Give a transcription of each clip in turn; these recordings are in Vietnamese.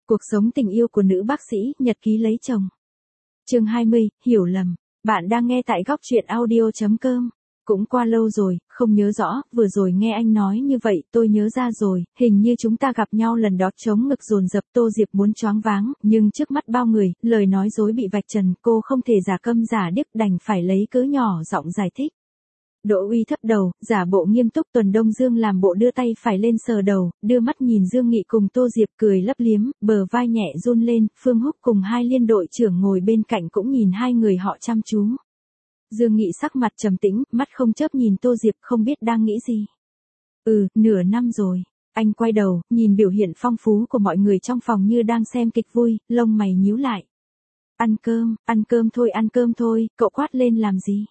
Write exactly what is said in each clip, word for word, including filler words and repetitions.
Cuộc sống tình yêu của nữ bác sĩ, nhật ký lấy chồng. Chương hai mươi, hiểu lầm. Bạn đang nghe tại góc truyện audio chấm com. Cũng qua lâu rồi, không nhớ rõ, vừa rồi nghe anh nói như vậy, tôi nhớ ra rồi, hình như chúng ta gặp nhau lần đó chống ngực dồn dập. Tô Diệp muốn choáng váng, nhưng trước mắt bao người, lời nói dối bị vạch trần, cô không thể giả câm giả điếc, đành phải lấy cớ nhỏ giọng giải thích. Đỗ Uy thấp đầu, giả bộ nghiêm túc. Tuần Đông Dương làm bộ đưa tay phải lên sờ đầu, đưa mắt nhìn Dương Nghị cùng Tô Diệp cười lấp liếm, bờ vai nhẹ run lên. Phương Húc cùng hai liên đội trưởng ngồi bên cạnh cũng nhìn hai người họ chăm chú. Dương Nghị sắc mặt trầm tĩnh, mắt không chớp nhìn Tô Diệp, không biết đang nghĩ gì. Ừ, nửa năm rồi. Anh quay đầu, nhìn biểu hiện phong phú của mọi người trong phòng như đang xem kịch vui, lông mày nhíu lại. Ăn cơm, ăn cơm thôi, ăn cơm thôi, cậu quát lên làm gì?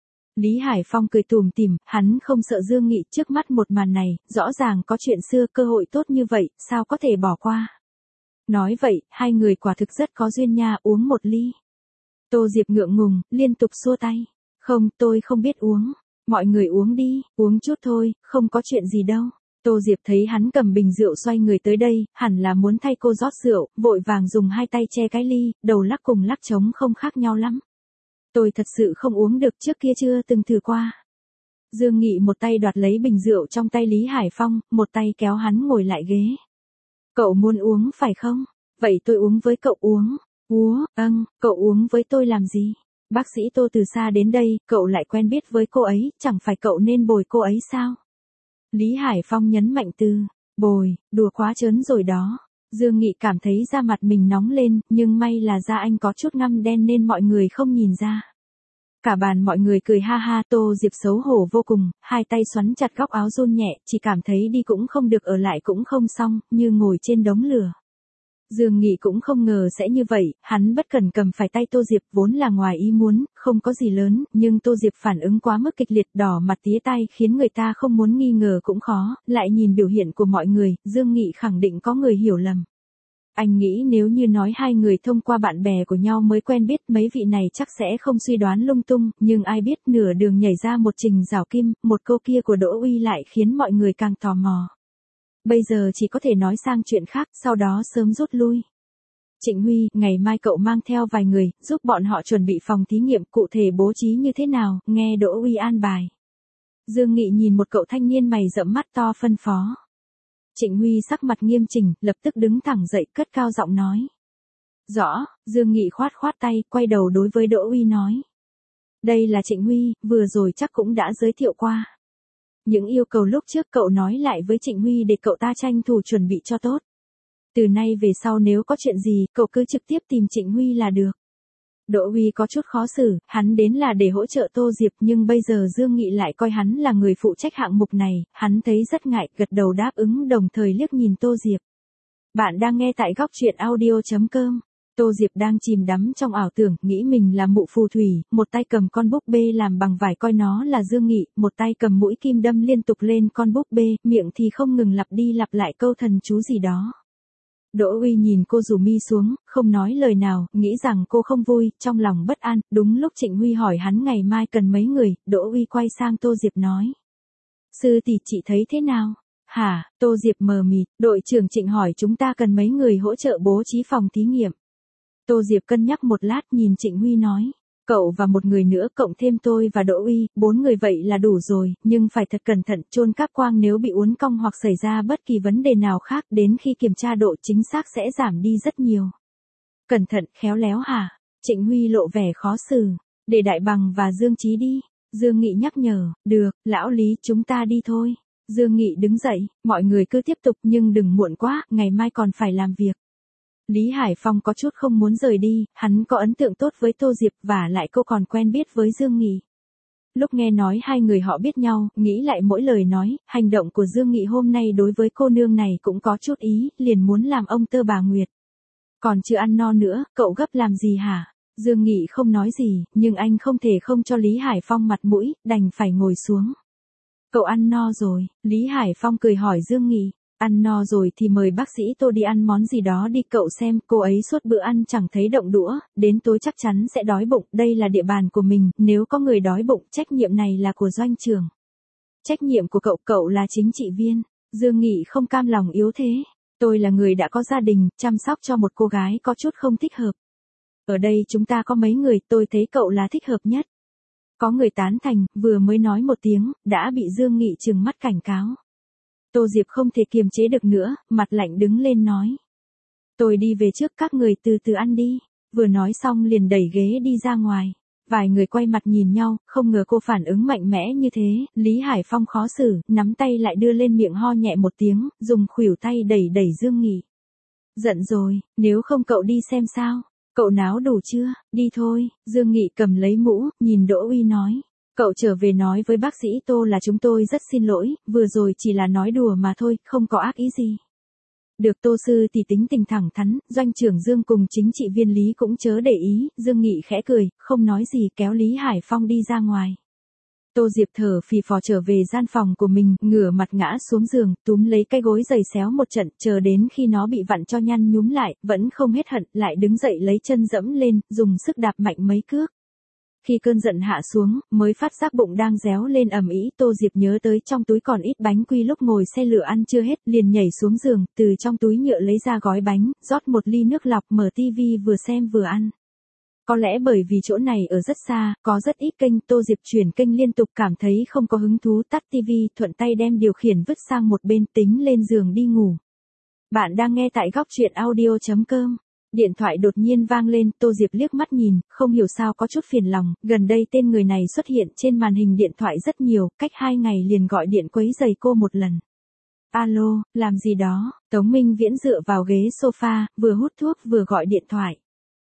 Lý Hải Phong cười tủm tỉm, hắn không sợ Dương Nghị. Trước mắt một màn này, rõ ràng có chuyện xưa, cơ hội tốt như vậy, sao có thể bỏ qua. Nói vậy, hai người quả thực rất có duyên nha, uống một ly. Tô Diệp ngượng ngùng, liên tục xua tay. Không, tôi không biết uống. Mọi người uống đi, uống chút thôi, không có chuyện gì đâu. Tô Diệp thấy hắn cầm bình rượu xoay người tới đây, hẳn là muốn thay cô rót rượu, vội vàng dùng hai tay che cái ly, đầu lắc cùng lắc trống không khác nhau lắm. Tôi thật sự không uống được, trước kia chưa từng thử qua. Dương Nghị một tay đoạt lấy bình rượu trong tay Lý Hải Phong, một tay kéo hắn ngồi lại ghế. Cậu muốn uống phải không? Vậy tôi uống với cậu uống. Úa, âng, cậu uống với tôi làm gì? Bác sĩ Tô từ xa đến đây, cậu lại quen biết với cô ấy, chẳng phải cậu nên bồi cô ấy sao? Lý Hải Phong nhấn mạnh từ, bồi, đùa quá trớn rồi đó. Dương Nghị cảm thấy da mặt mình nóng lên, nhưng may là da anh có chút ngăm đen nên mọi người không nhìn ra. Cả bàn mọi người cười ha ha. Tô Diệp xấu hổ vô cùng, hai tay xoắn chặt góc áo run nhẹ, chỉ cảm thấy đi cũng không được ở lại cũng không xong, như ngồi trên đống lửa. Dương Nghị cũng không ngờ sẽ như vậy, hắn bất cẩn cầm phải tay Tô Diệp, vốn là ngoài ý muốn, không có gì lớn, nhưng Tô Diệp phản ứng quá mức kịch liệt, đỏ mặt tía tai khiến người ta không muốn nghi ngờ cũng khó. Lại nhìn biểu hiện của mọi người, Dương Nghị khẳng định có người hiểu lầm. Anh nghĩ nếu như nói hai người thông qua bạn bè của nhau mới quen biết, mấy vị này chắc sẽ không suy đoán lung tung, nhưng ai biết nửa đường nhảy ra một Trình Giảo Kim, một câu kia của Đỗ Uy lại khiến mọi người càng tò mò. Bây giờ chỉ có thể nói sang chuyện khác, sau đó sớm rút lui. Trịnh Huy, ngày mai cậu mang theo vài người, giúp bọn họ chuẩn bị phòng thí nghiệm, cụ thể bố trí như thế nào, nghe Đỗ Uy an bài. Dương Nghị nhìn một cậu thanh niên mày rậm mắt to phân phó. Trịnh Huy sắc mặt nghiêm chỉnh, lập tức đứng thẳng dậy, cất cao giọng nói. Rõ. Dương Nghị khoát khoát tay, quay đầu đối với Đỗ Uy nói. Đây là Trịnh Huy, vừa rồi chắc cũng đã giới thiệu qua. Những yêu cầu lúc trước cậu nói lại với Trịnh Huy để cậu ta tranh thủ chuẩn bị cho tốt. Từ nay về sau nếu có chuyện gì, cậu cứ trực tiếp tìm Trịnh Huy là được. Đỗ Uy có chút khó xử, hắn đến là để hỗ trợ Tô Diệp, nhưng bây giờ Dương Nghị lại coi hắn là người phụ trách hạng mục này, hắn thấy rất ngại, gật đầu đáp ứng, đồng thời liếc nhìn Tô Diệp. Bạn đang nghe tại góc truyện audio chấm com. Tô Diệp đang chìm đắm trong ảo tưởng, nghĩ mình là mụ phù thủy, một tay cầm con búp bê làm bằng vải coi nó là Dương Nghị, một tay cầm mũi kim đâm liên tục lên con búp bê, miệng thì không ngừng lặp đi lặp lại câu thần chú gì đó. Đỗ Uy nhìn cô rủ mi xuống, không nói lời nào, nghĩ rằng cô không vui, trong lòng bất an. Đúng lúc Trịnh Huy hỏi hắn ngày mai cần mấy người, Đỗ Uy quay sang Tô Diệp nói. Sư tỷ, chị thấy thế nào? Hả? Tô Diệp mờ mịt. Đội trưởng Trịnh hỏi chúng ta cần mấy người hỗ trợ bố trí phòng thí nghiệm. Tô Diệp cân nhắc một lát, nhìn Trịnh Huy nói. Cậu và một người nữa cộng thêm tôi và Đỗ Uy, bốn người vậy là đủ rồi, nhưng phải thật cẩn thận, chôn cáp quang nếu bị uốn cong hoặc xảy ra bất kỳ vấn đề nào khác, đến khi kiểm tra độ chính xác sẽ giảm đi rất nhiều. Cẩn thận, khéo léo hả? Trịnh Huy lộ vẻ khó xử. Để Đại Bằng và Dương Chí đi. Dương Nghị nhắc nhở. Được, lão Lý, chúng ta đi thôi. Dương Nghị đứng dậy, mọi người cứ tiếp tục nhưng đừng muộn quá, ngày mai còn phải làm việc. Lý Hải Phong có chút không muốn rời đi, hắn có ấn tượng tốt với Tô Diệp và lại cô còn quen biết với Dương Nghị. Lúc nghe nói hai người họ biết nhau, nghĩ lại mỗi lời nói, hành động của Dương Nghị hôm nay đối với cô nương này cũng có chút ý, liền muốn làm ông tơ bà Nguyệt. Còn chưa ăn no nữa, cậu gấp làm gì hả? Dương Nghị không nói gì, nhưng anh không thể không cho Lý Hải Phong mặt mũi, đành phải ngồi xuống. Cậu ăn no rồi, Lý Hải Phong cười hỏi Dương Nghị. Ăn no rồi thì mời bác sĩ Tô đi ăn món gì đó đi, cậu xem, cô ấy suốt bữa ăn chẳng thấy động đũa, đến tối chắc chắn sẽ đói bụng, đây là địa bàn của mình, nếu có người đói bụng, trách nhiệm này là của doanh trưởng. Trách nhiệm của cậu, cậu là chính trị viên. Dương Nghị không cam lòng yếu thế. Tôi là người đã có gia đình, chăm sóc cho một cô gái có chút không thích hợp. Ở đây chúng ta có mấy người, tôi thấy cậu là thích hợp nhất. Có người tán thành, vừa mới nói một tiếng, đã bị Dương Nghị trừng mắt cảnh cáo. Tô Diệp không thể kiềm chế được nữa, mặt lạnh đứng lên nói. Tôi đi về trước, các người từ từ ăn đi. Vừa nói xong liền đẩy ghế đi ra ngoài. Vài người quay mặt nhìn nhau, không ngờ cô phản ứng mạnh mẽ như thế. Lý Hải Phong khó xử, nắm tay lại đưa lên miệng ho nhẹ một tiếng, dùng khuỷu tay đẩy đẩy Dương Nghị. Giận rồi, nếu không cậu đi xem sao? Cậu náo đủ chưa? Đi thôi. Dương Nghị cầm lấy mũ, nhìn Đỗ Uy nói. Cậu trở về nói với bác sĩ Tô là chúng tôi rất xin lỗi, vừa rồi chỉ là nói đùa mà thôi, không có ác ý gì. Được Tô sư thì tính tình thẳng thắn, doanh trưởng Dương cùng chính trị viên Lý cũng chớ để ý, Dương Nghị khẽ cười, không nói gì kéo Lý Hải Phong đi ra ngoài. Tô Diệp thở phì phò trở về gian phòng của mình, ngửa mặt ngã xuống giường, túm lấy cái gối giày xéo một trận, chờ đến khi nó bị vặn cho nhăn nhúm lại, vẫn không hết hận, lại đứng dậy lấy chân dẫm lên, dùng sức đạp mạnh mấy cước. Khi cơn giận hạ xuống, mới phát giác bụng đang réo lên ầm ĩ, Tô Diệp nhớ tới trong túi còn ít bánh quy lúc ngồi xe lửa ăn chưa hết, liền nhảy xuống giường, từ trong túi nhựa lấy ra gói bánh, rót một ly nước lọc, mở tivi vừa xem vừa ăn. Có lẽ bởi vì chỗ này ở rất xa, có rất ít kênh, Tô Diệp chuyển kênh liên tục cảm thấy không có hứng thú, tắt tivi, thuận tay đem điều khiển vứt sang một bên, tính lên giường đi ngủ. Bạn đang nghe tại góc truyện audio chấm com. Điện thoại đột nhiên vang lên, Tô Diệp liếc mắt nhìn, không hiểu sao có chút phiền lòng, gần đây tên người này xuất hiện trên màn hình điện thoại rất nhiều, cách hai ngày liền gọi điện quấy rầy cô một lần. Alo, làm gì đó? Tống Minh Viễn dựa vào ghế sofa, vừa hút thuốc vừa gọi điện thoại.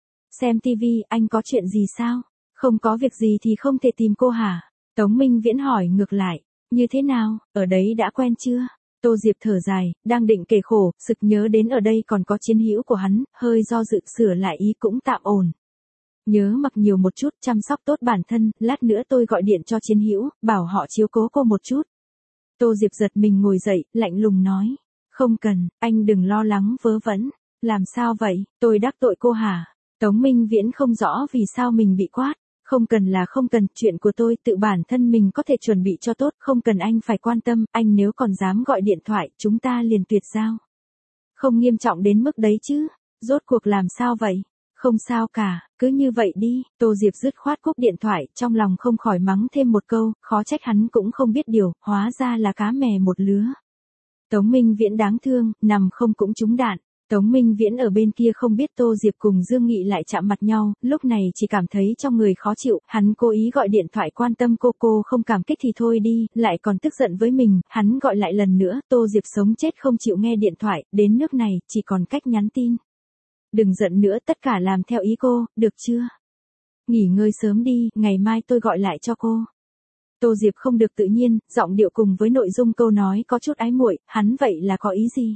Xem tivi, anh có chuyện gì sao? Không có việc gì thì không thể tìm cô hả? Tống Minh Viễn hỏi ngược lại, như thế nào, ở đấy đã quen chưa? Tô Diệp thở dài, đang định kể khổ, sực nhớ đến ở đây còn có chiến hữu của hắn, hơi do dự sửa lại ý cũng tạm ổn. Nhớ mặc nhiều một chút, chăm sóc tốt bản thân, lát nữa tôi gọi điện cho chiến hữu, bảo họ chiếu cố cô một chút. Tô Diệp giật mình ngồi dậy, lạnh lùng nói, không cần, anh đừng lo lắng vớ vẩn. Làm sao vậy, tôi đắc tội cô hả? Tống Minh Viễn không rõ vì sao mình bị quát. Không cần là không cần, chuyện của tôi tự bản thân mình có thể chuẩn bị cho tốt, không cần anh phải quan tâm, anh nếu còn dám gọi điện thoại, chúng ta liền tuyệt giao. Không nghiêm trọng đến mức đấy chứ, rốt cuộc làm sao vậy? Không sao cả, cứ như vậy đi, Tô Diệp dứt khoát cúp điện thoại, trong lòng không khỏi mắng thêm một câu, khó trách hắn cũng không biết điều, hóa ra là cá mè một lứa. Tống Minh Viễn đáng thương, nằm không cũng trúng đạn. Tống Minh Viễn ở bên kia không biết Tô Diệp cùng Dương Nghị lại chạm mặt nhau, lúc này chỉ cảm thấy trong người khó chịu, hắn cố ý gọi điện thoại quan tâm cô, cô không cảm kích thì thôi đi, lại còn tức giận với mình, hắn gọi lại lần nữa, Tô Diệp sống chết không chịu nghe điện thoại, đến nước này, chỉ còn cách nhắn tin. Đừng giận nữa, tất cả làm theo ý cô, được chưa? Nghỉ ngơi sớm đi, ngày mai tôi gọi lại cho cô. Tô Diệp không được tự nhiên, giọng điệu cùng với nội dung câu nói có chút ái muội, hắn vậy là có ý gì?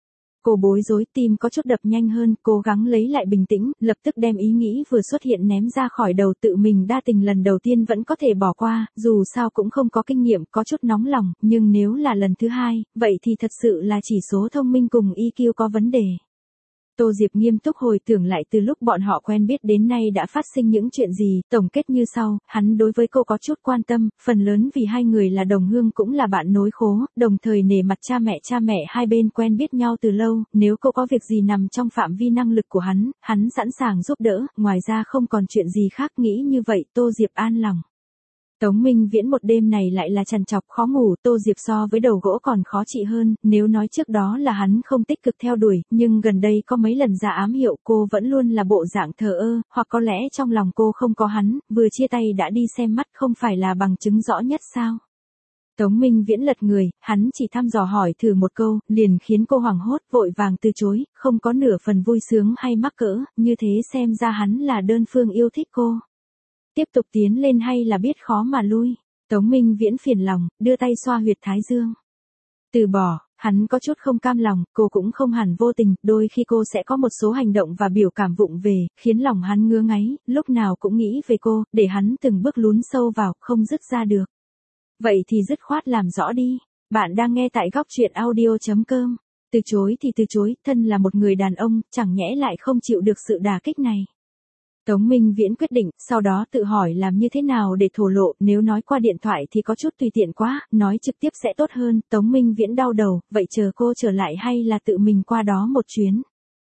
Cô bối rối, tim có chút đập nhanh hơn, cố gắng lấy lại bình tĩnh, lập tức đem ý nghĩ vừa xuất hiện ném ra khỏi đầu, tự mình đa tình lần đầu tiên vẫn có thể bỏ qua, dù sao cũng không có kinh nghiệm, có chút nóng lòng, nhưng nếu là lần thứ hai, vậy thì thật sự là chỉ số thông minh cùng i kiu có vấn đề. Tô Diệp nghiêm túc hồi tưởng lại từ lúc bọn họ quen biết đến nay đã phát sinh những chuyện gì, tổng kết như sau, hắn đối với cô có chút quan tâm, phần lớn vì hai người là đồng hương cũng là bạn nối khố, đồng thời nể mặt cha mẹ cha mẹ hai bên quen biết nhau từ lâu, nếu cô có việc gì nằm trong phạm vi năng lực của hắn, hắn sẵn sàng giúp đỡ, ngoài ra không còn chuyện gì khác, nghĩ như vậy Tô Diệp an lòng. Tống Minh Viễn một đêm này lại là trằn trọc khó ngủ, Tô Diệp so với đầu gỗ còn khó trị hơn, nếu nói trước đó là hắn không tích cực theo đuổi, nhưng gần đây có mấy lần ra ám hiệu cô vẫn luôn là bộ dạng thờ ơ, hoặc có lẽ trong lòng cô không có hắn, vừa chia tay đã đi xem mắt không phải là bằng chứng rõ nhất sao. Tống Minh Viễn lật người, hắn chỉ thăm dò hỏi thử một câu, liền khiến cô hoảng hốt, vội vàng từ chối, không có nửa phần vui sướng hay mắc cỡ, như thế xem ra hắn là đơn phương yêu thích cô. Tiếp tục tiến lên hay là biết khó mà lui? Tống Minh Viễn phiền lòng, đưa tay xoa huyệt thái dương. Từ bỏ, hắn có chút không cam lòng, cô cũng không hẳn vô tình, đôi khi cô sẽ có một số hành động và biểu cảm vụng về, khiến lòng hắn ngứa ngáy, lúc nào cũng nghĩ về cô, để hắn từng bước lún sâu vào, không dứt ra được. Vậy thì dứt khoát làm rõ đi. Bạn đang nghe tại góc truyện audio chấm com. Từ chối thì từ chối, thân là một người đàn ông, chẳng nhẽ lại không chịu được sự đả kích này. Tống Minh Viễn quyết định, sau đó tự hỏi làm như thế nào để thổ lộ, nếu nói qua điện thoại thì có chút tùy tiện quá, nói trực tiếp sẽ tốt hơn. Tống Minh Viễn đau đầu, vậy chờ cô trở lại hay là tự mình qua đó một chuyến.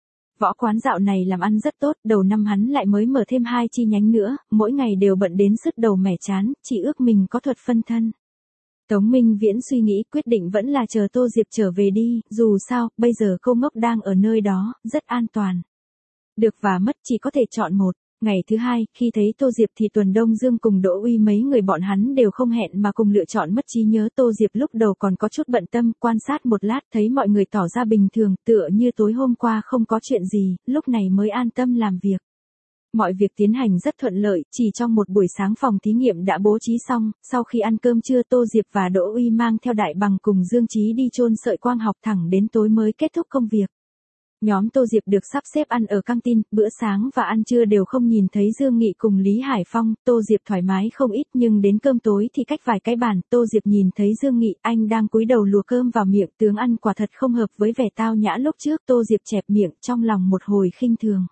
Võ quán dạo này làm ăn rất tốt, đầu năm hắn lại mới mở thêm hai chi nhánh nữa, mỗi ngày đều bận đến sứt đầu mẻ chán, chỉ ước mình có thuật phân thân. Tống Minh Viễn suy nghĩ quyết định vẫn là chờ Tô Diệp trở về đi, dù sao, bây giờ cô ngốc đang ở nơi đó, rất an toàn. Được và mất chỉ có thể chọn một. Ngày thứ hai, khi thấy Tô Diệp thì Tuần Đông Dương cùng Đỗ Uy mấy người bọn hắn đều không hẹn mà cùng lựa chọn mất trí nhớ. Tô Diệp lúc đầu còn có chút bận tâm, quan sát một lát thấy mọi người tỏ ra bình thường, tựa như tối hôm qua không có chuyện gì, lúc này mới an tâm làm việc. Mọi việc tiến hành rất thuận lợi, chỉ trong một buổi sáng phòng thí nghiệm đã bố trí xong, sau khi ăn cơm trưa Tô Diệp và Đỗ Uy mang theo Đại Bằng cùng Dương Chí đi chôn sợi quang học thẳng đến tối mới kết thúc công việc. Nhóm Tô Diệp được sắp xếp ăn ở căng tin, bữa sáng và ăn trưa đều không nhìn thấy Dương Nghị cùng Lý Hải Phong, Tô Diệp thoải mái không ít nhưng đến cơm tối thì cách vài cái bàn, Tô Diệp nhìn thấy Dương Nghị, anh đang cúi đầu lùa cơm vào miệng, tướng ăn quả thật không hợp với vẻ tao nhã lúc trước, Tô Diệp chẹp miệng, trong lòng một hồi khinh thường.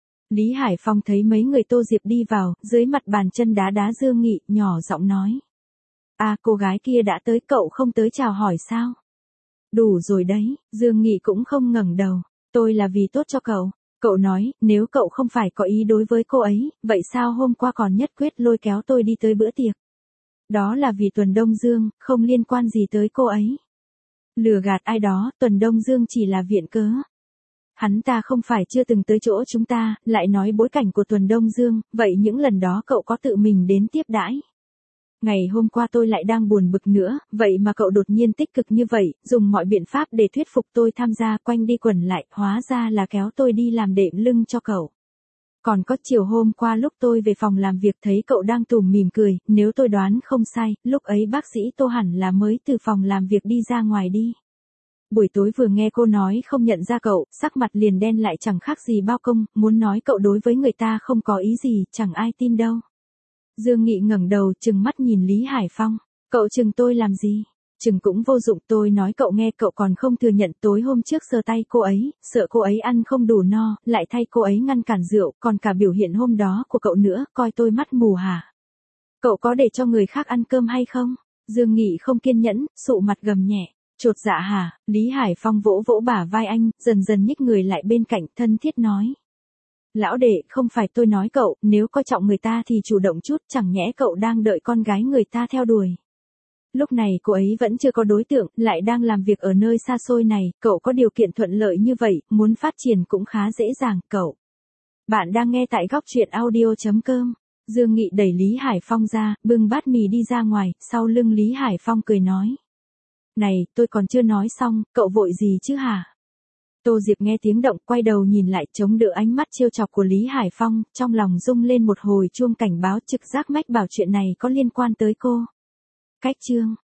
Lý Hải Phong thấy mấy người Tô Diệp đi vào, dưới mặt bàn chân đá đá Dương Nghị, nhỏ giọng nói. À, cô gái kia đã tới, cậu không tới chào hỏi sao? Đủ rồi đấy, Dương Nghị cũng không ngẩng đầu. Tôi là vì tốt cho cậu. Cậu nói, nếu cậu không phải có ý đối với cô ấy, vậy sao hôm qua còn nhất quyết lôi kéo tôi đi tới bữa tiệc? Đó là vì Tuần Đông Dương, không liên quan gì tới cô ấy. Lừa gạt ai đó, Tuần Đông Dương chỉ là viện cớ. Hắn ta không phải chưa từng tới chỗ chúng ta, lại nói bối cảnh của Tuần Đông Dương, vậy những lần đó cậu có tự mình đến tiếp đãi? Ngày hôm qua tôi lại đang buồn bực nữa, vậy mà cậu đột nhiên tích cực như vậy, dùng mọi biện pháp để thuyết phục tôi tham gia, quanh đi quẩn lại, hóa ra là kéo tôi đi làm đệm lưng cho cậu. Còn có chiều hôm qua lúc tôi về phòng làm việc thấy cậu đang tủm mỉm cười, nếu tôi đoán không sai, lúc ấy bác sĩ Tô hẳn là mới từ phòng làm việc đi ra ngoài đi. Buổi tối vừa nghe cô nói không nhận ra cậu, sắc mặt liền đen lại chẳng khác gì bao công, muốn nói cậu đối với người ta không có ý gì, chẳng ai tin đâu. Dương Nghị ngẩng đầu trừng mắt nhìn Lý Hải Phong. Cậu trừng tôi làm gì? Trừng cũng vô dụng, tôi nói cậu nghe, cậu còn không thừa nhận tối hôm trước sờ tay cô ấy, sợ cô ấy ăn không đủ no, lại thay cô ấy ngăn cản rượu, còn cả biểu hiện hôm đó của cậu nữa, coi tôi mắt mù hả? Cậu có để cho người khác ăn cơm hay không? Dương Nghị không kiên nhẫn, sụ mặt gầm nhẹ. Chột dạ hả? Lý Hải Phong vỗ vỗ bả vai anh, dần dần nhích người lại bên cạnh, thân thiết nói. Lão đệ, không phải tôi nói cậu, nếu coi trọng người ta thì chủ động chút, chẳng nhẽ cậu đang đợi con gái người ta theo đuổi. Lúc này cô ấy vẫn chưa có đối tượng, lại đang làm việc ở nơi xa xôi này, cậu có điều kiện thuận lợi như vậy, muốn phát triển cũng khá dễ dàng, cậu. Bạn đang nghe tại góc truyện audio chấm com. Dương Nghị đẩy Lý Hải Phong ra, bưng bát mì đi ra ngoài, sau lưng Lý Hải Phong cười nói. Này, tôi còn chưa nói xong, cậu vội gì chứ hả? Tô Diệp nghe tiếng động, quay đầu nhìn lại, chống đỡ ánh mắt trêu chọc của Lý Hải Phong, trong lòng rung lên một hồi chuông cảnh báo, trực giác mách bảo chuyện này có liên quan tới cô. Cách chương